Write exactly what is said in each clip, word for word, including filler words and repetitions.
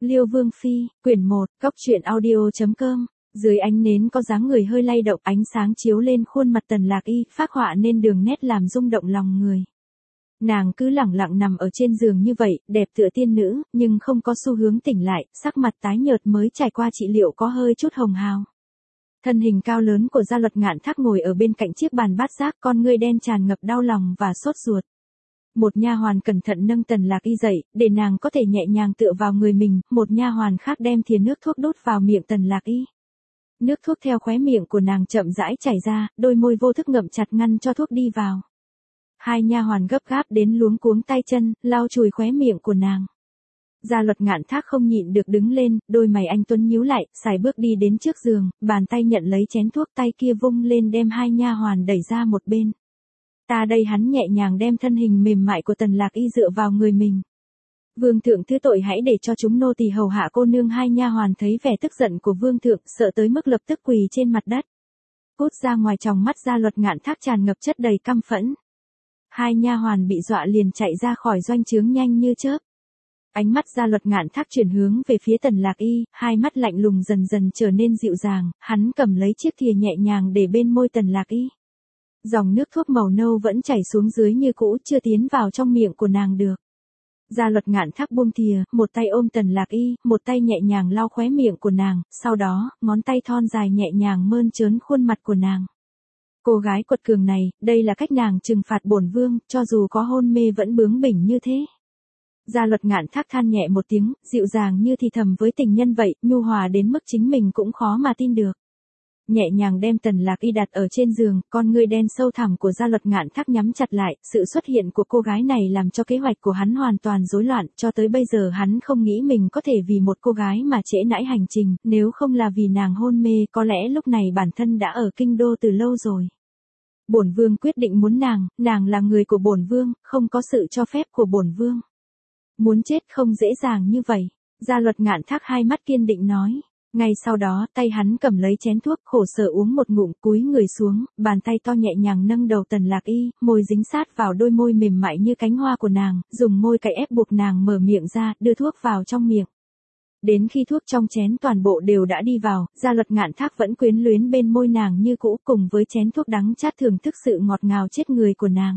Liêu Vương Phi, quyển một, cóc truyện audio.com. Dưới ánh nến có dáng người hơi lay động, ánh sáng chiếu lên khuôn mặt Tần Lạc Y, phác họa nên đường nét làm rung động lòng người. Nàng cứ lẳng lặng nằm ở trên giường như vậy, đẹp tựa tiên nữ, nhưng không có xu hướng tỉnh lại, sắc mặt tái nhợt mới trải qua trị liệu có hơi chút hồng hào. Thân hình cao lớn của Gia Luật Ngạn Thác ngồi ở bên cạnh chiếc bàn bát giác, con ngươi đen tràn ngập đau lòng và sốt ruột. Một nha hoàn cẩn thận nâng Tần Lạc Y dậy, để nàng có thể nhẹ nhàng tựa vào người mình, một nha hoàn khác đem thìa nước thuốc đút vào miệng Tần Lạc Y. Nước thuốc theo khóe miệng của nàng chậm rãi chảy ra, đôi môi vô thức ngậm chặt ngăn cho thuốc đi vào. Hai nha hoàn gấp gáp đến luống cuống tay chân, lau chùi khóe miệng của nàng. Gia Luật Ngạn Thác không nhịn được đứng lên, đôi mày anh tuấn nhíu lại, sải bước đi đến trước giường, bàn tay nhận lấy chén thuốc, tay kia vung lên đem hai nha hoàn đẩy ra một bên. Ta đây, hắn nhẹ nhàng đem thân hình mềm mại của Tần Lạc Y dựa vào người mình. Vương thượng thứ tội, hãy để cho chúng nô tỳ hầu hạ cô nương. Hai nha hoàn thấy vẻ tức giận của vương thượng, sợ tới mức lập tức quỳ trên mặt đất. Cút ra ngoài. Trong mắt Gia Luật Ngạn Thác tràn ngập chất đầy căm phẫn. Hai nha hoàn bị dọa liền chạy ra khỏi doanh trướng nhanh như chớp. Ánh mắt Gia Luật Ngạn Thác chuyển hướng về phía Tần Lạc Y, hai mắt lạnh lùng dần dần trở nên dịu dàng, hắn cầm lấy chiếc thìa nhẹ nhàng để bên môi Tần Lạc Y. Dòng nước thuốc màu nâu vẫn chảy xuống dưới như cũ, chưa tiến vào trong miệng của nàng được. Gia Luật Ngạn Thác buông thìa, một tay ôm Tần Lạc Y, một tay nhẹ nhàng lau khóe miệng của nàng, sau đó, ngón tay thon dài nhẹ nhàng mơn trớn khuôn mặt của nàng. Cô gái quật cường này, đây là cách nàng trừng phạt bổn vương, cho dù có hôn mê vẫn bướng bỉnh như thế. Gia Luật Ngạn Thác than nhẹ một tiếng, dịu dàng như thì thầm với tình nhân vậy, nhu hòa đến mức chính mình cũng khó mà tin được. Nhẹ nhàng đem Tần Lạc Y đặt ở trên giường, con ngươi đen sâu thẳm của Gia Luật Ngạn Thác nhắm chặt lại, sự xuất hiện của cô gái này làm cho kế hoạch của hắn hoàn toàn rối loạn, cho tới bây giờ hắn không nghĩ mình có thể vì một cô gái mà trễ nãi hành trình, nếu không là vì nàng hôn mê, có lẽ lúc này bản thân đã ở kinh đô từ lâu rồi. Bổn vương quyết định muốn nàng, nàng là người của bổn vương, không có sự cho phép của bổn vương. Muốn chết không dễ dàng như vậy, Gia Luật Ngạn Thác hai mắt kiên định nói. Ngay sau đó, tay hắn cầm lấy chén thuốc, khổ sở uống một ngụm, cúi người xuống, bàn tay to nhẹ nhàng nâng đầu Tần Lạc Y, môi dính sát vào đôi môi mềm mại như cánh hoa của nàng, dùng môi cạy ép buộc nàng mở miệng ra, đưa thuốc vào trong miệng. Đến khi thuốc trong chén toàn bộ đều đã đi vào, Gia Luật Ngạn Thác vẫn quyến luyến bên môi nàng như cũ, cùng với chén thuốc đắng chát thưởng thức sự ngọt ngào chết người của nàng.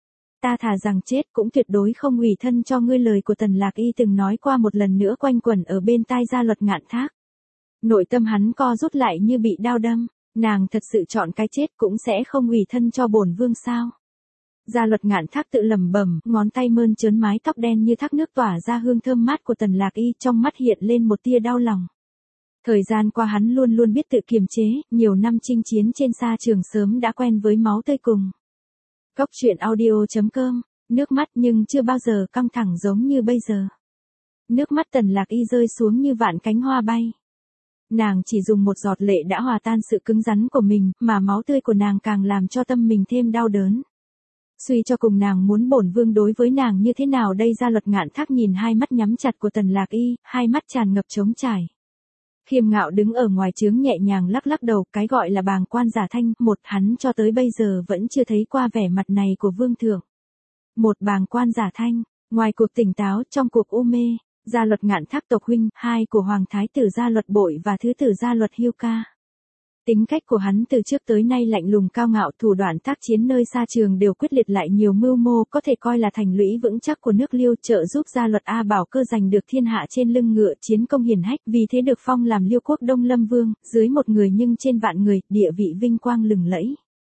Ta thà rằng chết cũng tuyệt đối không ủy thân cho ngươi, lời của Tần Lạc Y từng nói qua một lần nữa quanh quẩn ở bên tai Gia Luật Ngạn Thác. Nội tâm hắn co rút lại như bị đao đâm, nàng thật sự chọn cái chết cũng sẽ không ủy thân cho bổn vương sao? Gia Luật Ngạn Thác tự lẩm bẩm, ngón tay mơn trớn mái tóc đen như thác nước tỏa ra hương thơm mát của Tần Lạc Y, trong mắt hiện lên một tia đau lòng. Thời gian qua hắn luôn luôn biết tự kiềm chế, nhiều năm chinh chiến trên sa trường sớm đã quen với máu tươi cùng. Cóc truyện audio.com, nước mắt nhưng chưa bao giờ căng thẳng giống như bây giờ. Nước mắt Tần Lạc Y rơi xuống như vạn cánh hoa bay. Nàng chỉ dùng một giọt lệ đã hòa tan sự cứng rắn của mình, mà máu tươi của nàng càng làm cho tâm mình thêm đau đớn. Suy cho cùng nàng muốn bổn vương đối với nàng như thế nào đây? Gia Luật Ngạn Thác nhìn hai mắt nhắm chặt của Tần Lạc Y, hai mắt tràn ngập trống trải. Khiêm ngạo đứng ở ngoài trướng nhẹ nhàng lắc lắc đầu, cái gọi là bàng quan giả thanh, một hắn cho tới bây giờ vẫn chưa thấy qua vẻ mặt này của vương thượng. Một bàng quan giả thanh, ngoài cuộc tỉnh táo, trong cuộc u mê. Gia Luật Ngạn Thác tộc huynh, hai của Hoàng Thái tử Gia Luật Bội và Thứ tử Gia Luật Hưu Ca. Tính cách của hắn từ trước tới nay lạnh lùng cao ngạo, thủ đoạn tác chiến nơi xa trường đều quyết liệt lại nhiều mưu mô, có thể coi là thành lũy vững chắc của nước Liêu, trợ giúp Gia Luật A Bảo Cơ giành được thiên hạ trên lưng ngựa, chiến công hiển hách, vì thế được phong làm Liêu quốc Đông Lâm Vương, dưới một người nhưng trên vạn người, địa vị vinh quang lừng lẫy.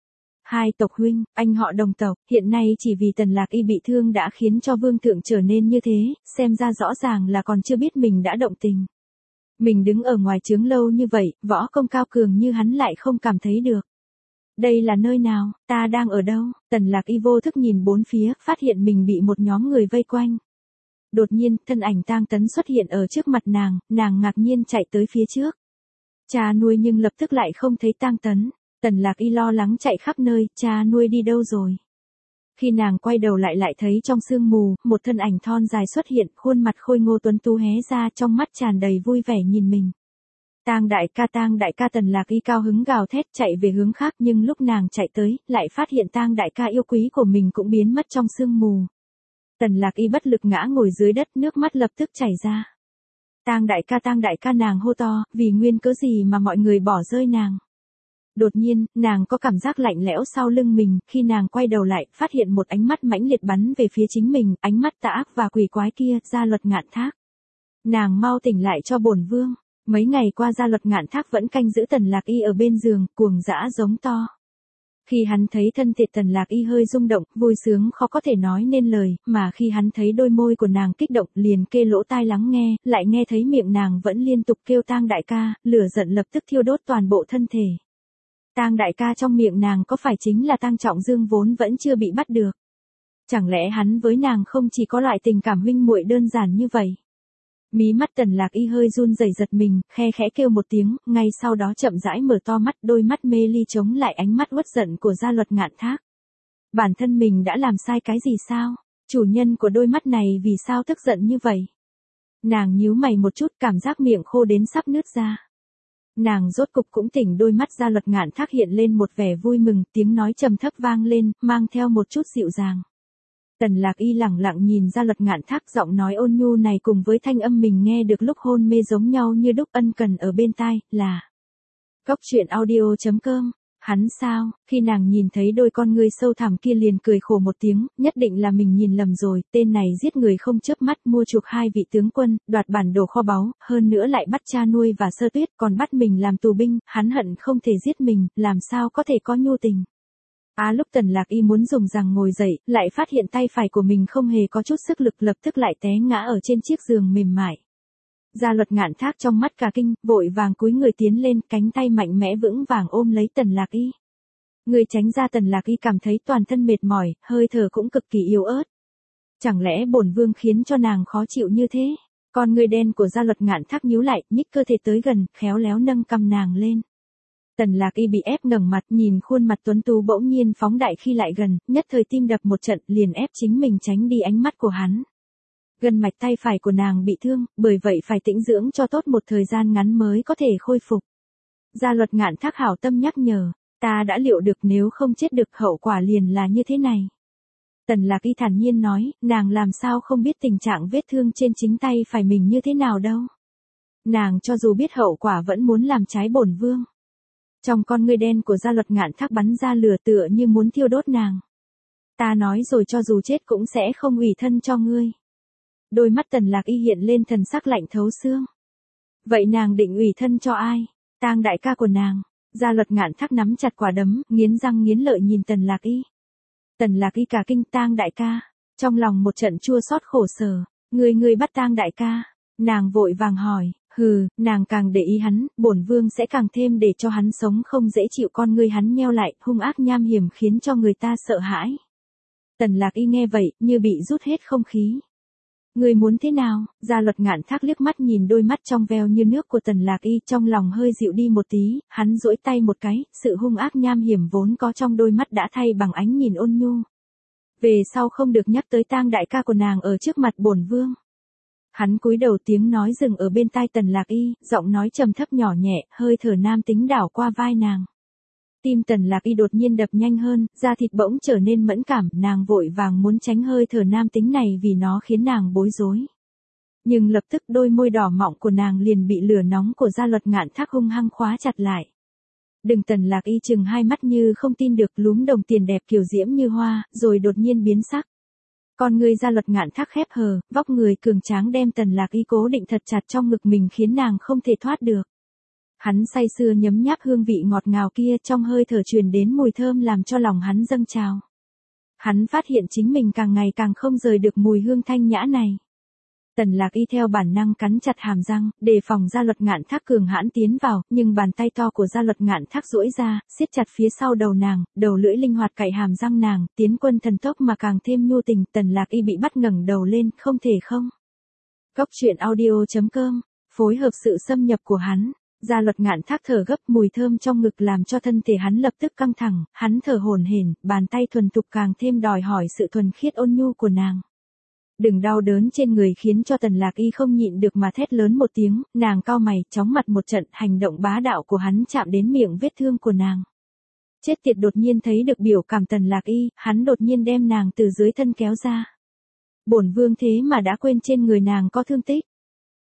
Hai tộc huynh, anh họ đồng tộc, hiện nay chỉ vì Tần Lạc Y bị thương đã khiến cho vương thượng trở nên như thế, xem ra rõ ràng là còn chưa biết mình đã động tình. Mình đứng ở ngoài trướng lâu như vậy, võ công cao cường như hắn lại không cảm thấy được. Đây là nơi nào, ta đang ở đâu? Tần Lạc Y vô thức nhìn bốn phía, phát hiện mình bị một nhóm người vây quanh. Đột nhiên, thân ảnh Tang Tấn xuất hiện ở trước mặt nàng, nàng ngạc nhiên chạy tới phía trước. Cha nuôi nhưng lập tức lại không thấy Tang Tấn. Tần Lạc Y lo lắng chạy khắp nơi, cha nuôi đi đâu rồi? Khi nàng quay đầu lại lại thấy trong sương mù, một thân ảnh thon dài xuất hiện, khuôn mặt khôi ngô tuấn tú hé ra, trong mắt tràn đầy vui vẻ nhìn mình. Tang đại ca, Tang đại ca. Tần Lạc Y cao hứng gào thét chạy về hướng khác, nhưng lúc nàng chạy tới, lại phát hiện Tang đại ca yêu quý của mình cũng biến mất trong sương mù. Tần Lạc Y bất lực ngã ngồi dưới đất, nước mắt lập tức chảy ra. Tang đại ca, Tang đại ca, nàng hô to, vì nguyên cớ gì mà mọi người bỏ rơi nàng. Đột nhiên, nàng có cảm giác lạnh lẽo sau lưng mình, khi nàng quay đầu lại, phát hiện một ánh mắt mãnh liệt bắn về phía chính mình, ánh mắt tà ác và quỷ quái kia, Gia Luật Ngạn Thác. Nàng mau tỉnh lại cho bổn vương. Mấy ngày qua Gia Luật Ngạn Thác vẫn canh giữ Tần Lạc Y ở bên giường, cuồng dã giống to. Khi hắn thấy thân thể Tần Lạc Y hơi rung động, vui sướng khó có thể nói nên lời, mà khi hắn thấy đôi môi của nàng kích động, liền kê lỗ tai lắng nghe, lại nghe thấy miệng nàng vẫn liên tục kêu Tang đại ca, lửa giận lập tức thiêu đốt toàn bộ thân thể. Tang đại ca trong miệng nàng có phải chính là Tang Trọng Dương vốn vẫn chưa bị bắt được? Chẳng lẽ hắn với nàng không chỉ có loại tình cảm huynh muội đơn giản như vậy? Mí mắt Tần Lạc Y hơi run rẩy giật mình, khe khẽ kêu một tiếng, ngay sau đó chậm rãi mở to mắt, đôi mắt mê ly chống lại ánh mắt uất giận của Gia Luật Ngạn Thác. Bản thân mình đã làm sai cái gì sao? Chủ nhân của đôi mắt này vì sao tức giận như vậy? Nàng nhíu mày một chút, cảm giác miệng khô đến sắp nứt ra. Nàng rốt cục cũng tỉnh, đôi mắt Gia Luật Ngạn Thác hiện lên một vẻ vui mừng, tiếng nói trầm thấp vang lên, mang theo một chút dịu dàng. Tần Lạc Y lẳng lặng nhìn Gia Luật Ngạn Thác, giọng nói ôn nhu này cùng với thanh âm mình nghe được lúc hôn mê giống nhau như đúc, ân cần ở bên tai, là Cốc truyện audio chấm com. Hắn sao? Khi nàng nhìn thấy đôi con ngươi sâu thẳm kia liền cười khổ một tiếng, nhất định là mình nhìn lầm rồi, tên này giết người không chớp mắt, mua chuộc hai vị tướng quân, đoạt bản đồ kho báu, hơn nữa lại bắt cha nuôi và Sơ Tuyết, còn bắt mình làm tù binh, hắn hận không thể giết mình, làm sao có thể có nhu tình. Á lúc Tần Lạc Y muốn dùng rằng ngồi dậy, lại phát hiện tay phải của mình không hề có chút sức lực, lập tức lại té ngã ở trên chiếc giường mềm mại. Gia Luật Ngạn Thác trong mắt cả kinh, vội vàng cúi người tiến lên, cánh tay mạnh mẽ vững vàng ôm lấy Tần Lạc Y. Người tránh ra. Tần Lạc Y cảm thấy toàn thân mệt mỏi, hơi thở cũng cực kỳ yếu ớt. Chẳng lẽ bổn vương khiến cho nàng khó chịu như thế? Con người đen của Gia Luật Ngạn Thác nhíu lại, nhích cơ thể tới gần, khéo léo nâng cằm nàng lên. Tần Lạc Y bị ép ngẩng mặt, nhìn khuôn mặt tuấn tú bỗng nhiên phóng đại khi lại gần, nhất thời tim đập một trận, liền ép chính mình tránh đi ánh mắt của hắn. Gân mạch tay phải của nàng bị thương, bởi vậy phải tĩnh dưỡng cho tốt một thời gian ngắn mới có thể khôi phục. Gia Luật Ngạn Thác hảo tâm nhắc nhở, ta đã liệu được nếu không chết được hậu quả liền là như thế này. Tần Lạc Y thản nhiên nói, nàng làm sao không biết tình trạng vết thương trên chính tay phải mình như thế nào đâu. Nàng cho dù biết hậu quả vẫn muốn làm trái bổn vương. Trong con ngươi đen của Gia Luật Ngạn Thác bắn ra lửa tựa như muốn thiêu đốt nàng. Ta nói rồi, cho dù chết cũng sẽ không ủy thân cho ngươi. Đôi mắt Tần Lạc Y hiện lên thần sắc lạnh thấu xương. Vậy nàng định ủy thân cho ai? Tang đại ca của nàng. Gia Luật Ngạn Thác nắm chặt quả đấm, nghiến răng nghiến lợi nhìn Tần Lạc Y. Tần Lạc Y cả kinh, Tang đại ca. Trong lòng một trận chua xót khổ sở. Người người bắt Tang đại ca. Nàng vội vàng hỏi. Hừ, nàng càng để ý hắn, bổn vương sẽ càng thêm để cho hắn sống không dễ chịu. Con ngươi hắn nheo lại, hung ác nham hiểm khiến cho người ta sợ hãi. Tần Lạc Y nghe vậy, như bị rút hết không khí. Người muốn thế nào? Gia Luật Ngạn Thác liếc mắt nhìn đôi mắt trong veo như nước của Tần Lạc Y, trong lòng hơi dịu đi một tí, hắn duỗi tay một cái, sự hung ác nham hiểm vốn có trong đôi mắt đã thay bằng ánh nhìn ôn nhu. Về sau không được nhắc tới Tang đại ca của nàng ở trước mặt bổn vương. Hắn cúi đầu, tiếng nói dừng ở bên tai Tần Lạc Y, giọng nói trầm thấp nhỏ nhẹ, hơi thở nam tính đảo qua vai nàng. Tim Tần Lạc Y đột nhiên đập nhanh hơn, da thịt bỗng trở nên mẫn cảm, nàng vội vàng muốn tránh hơi thở nam tính này vì nó khiến nàng bối rối. Nhưng lập tức đôi môi đỏ mọng của nàng liền bị lửa nóng của Gia Luật Ngạn Thác hung hăng khóa chặt lại. Đừng. Tần Lạc Y chừng hai mắt như không tin được, lúm đồng tiền đẹp kiều diễm như hoa, rồi đột nhiên biến sắc. Con người Gia Luật Ngạn Thác khép hờ, vóc người cường tráng đem Tần Lạc Y cố định thật chặt trong ngực mình khiến nàng không thể thoát được. Hắn say sưa nhấm nháp hương vị ngọt ngào kia, trong hơi thở truyền đến mùi thơm làm cho lòng hắn dâng trào. Hắn phát hiện chính mình càng ngày càng không rời được mùi hương thanh nhã này. Tần Lạc Y theo bản năng cắn chặt hàm răng, đề phòng Gia Luật Ngạn Thác cường hãn tiến vào, nhưng bàn tay to của Gia Luật Ngạn Thác duỗi ra, siết chặt phía sau đầu nàng, đầu lưỡi linh hoạt cạy hàm răng nàng, tiến quân thần tốc mà càng thêm nhu tình. Tần Lạc Y bị bắt ngẩng đầu lên, không thể không. Cốc truyện audio chấm com, phối hợp sự xâm nhập của hắn. Gia Luật Ngạn Thác thở gấp, mùi thơm trong ngực làm cho thân thể hắn lập tức căng thẳng, hắn thở hổn hển, bàn tay thuần thục càng thêm đòi hỏi sự thuần khiết ôn nhu của nàng. Đừng đau đớn trên người khiến cho Tần Lạc Y không nhịn được mà thét lớn một tiếng, nàng cau mày, chóng mặt một trận, hành động bá đạo của hắn chạm đến miệng vết thương của nàng. Chết tiệt, đột nhiên thấy được biểu cảm Tần Lạc Y, hắn đột nhiên đem nàng từ dưới thân kéo ra. Bổn vương thế mà đã quên trên người nàng có thương tích.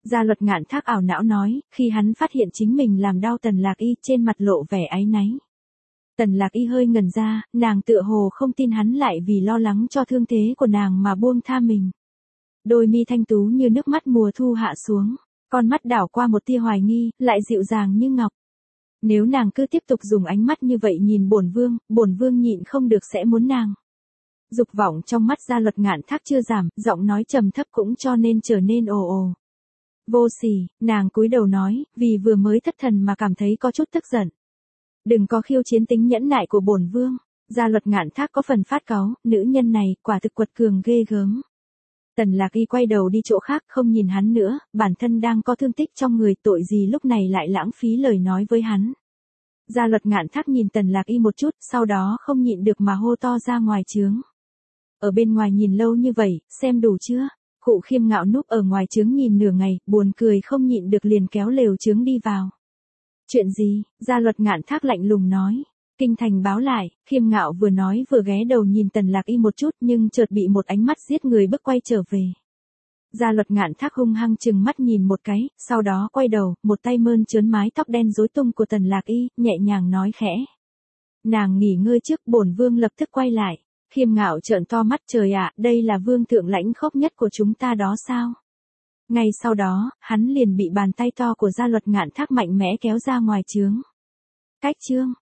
Gia Luật Ngạn Thác ảo não nói, khi hắn phát hiện chính mình làm đau Tần Lạc Y, trên mặt lộ vẻ áy náy. Tần Lạc Y hơi ngẩn ra, nàng tựa hồ không tin hắn lại vì lo lắng cho thương thế của nàng mà buông tha mình. Đôi mi thanh tú như nước mắt mùa thu hạ xuống, con mắt đảo qua một tia hoài nghi, lại dịu dàng như ngọc. Nếu nàng cứ tiếp tục dùng ánh mắt như vậy nhìn bổn vương, bổn vương nhịn không được sẽ muốn nàng. Dục vọng trong mắt Gia Luật Ngạn Thác chưa giảm, giọng nói trầm thấp cũng cho nên trở nên ồ ồ. Vô sỉ, nàng cúi đầu nói, vì vừa mới thất thần mà cảm thấy có chút tức giận. Đừng có khiêu chiến tính nhẫn nại của bổn vương. Gia Luật Ngạn Thác có phần phát cáu, nữ nhân này quả thực quật cường ghê gớm. Tần Lạc Y quay đầu đi chỗ khác, không nhìn hắn nữa, bản thân đang có thương tích trong người, tội gì lúc này lại lãng phí lời nói với hắn. Gia Luật Ngạn Thác nhìn Tần Lạc Y một chút, sau đó không nhịn được mà hô to ra ngoài trướng. Ở bên ngoài nhìn lâu như vậy, xem đủ chưa? Khụ Khiêm Ngạo núp ở ngoài trướng nhìn nửa ngày, buồn cười không nhịn được liền kéo lều trướng đi vào. Chuyện gì? Gia Luật Ngạn Thác lạnh lùng nói. Kinh thành báo lại, Khiêm Ngạo vừa nói vừa ghé đầu nhìn Tần Lạc Y một chút nhưng chợt bị một ánh mắt giết người bức quay trở về. Gia Luật Ngạn Thác hung hăng chừng mắt nhìn một cái, sau đó quay đầu, một tay mơn trớn mái tóc đen rối tung của Tần Lạc Y, nhẹ nhàng nói khẽ. Nàng nghỉ ngơi trước, bổn vương lập tức quay lại. Khiêm Ngạo trợn to mắt, trời ạ, đây là vương thượng lãnh khốc nhất của chúng ta đó sao? Ngay sau đó, hắn liền bị bàn tay to của Gia Luật Ngạn Thác mạnh mẽ kéo ra ngoài trướng. Cách chương